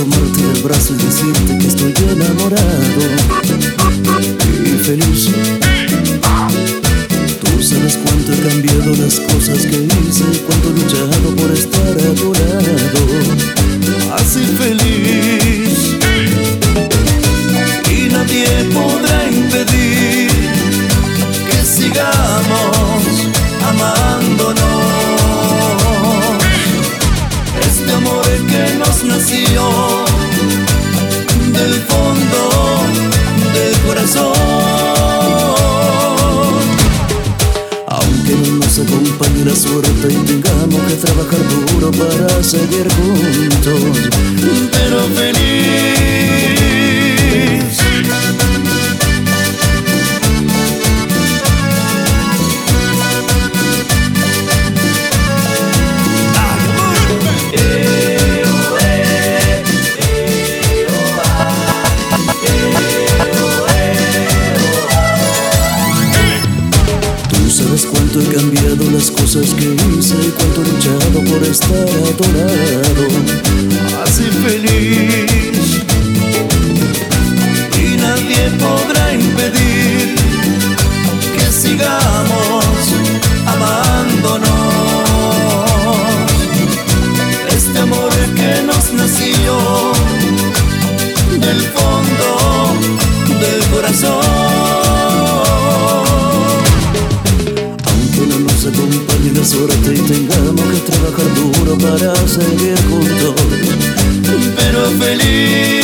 tomarte del brazo y decirte que estoy enamorado y feliz. Tú sabes cuánto he cambiado las cosas que hice, cuánto he luchado por estar a tu lado, así feliz. Y nadie podrá impedir que sigamos amándonos. Este amor que nos nació del fondo del corazón, aunque no nos acompañe la suerte y tengamos que trabajar duro para seguir juntos, pero feliz. Sabes cuánto he cambiado las cosas que hice y cuánto he luchado por estar a tu lado, así feliz. Y nadie podrá impedir que sigamos amándonos. Este amor que nos nació del fondo del corazón, acompañe la suerte y tengamos que trabajar duro para seguir juntos, pero feliz.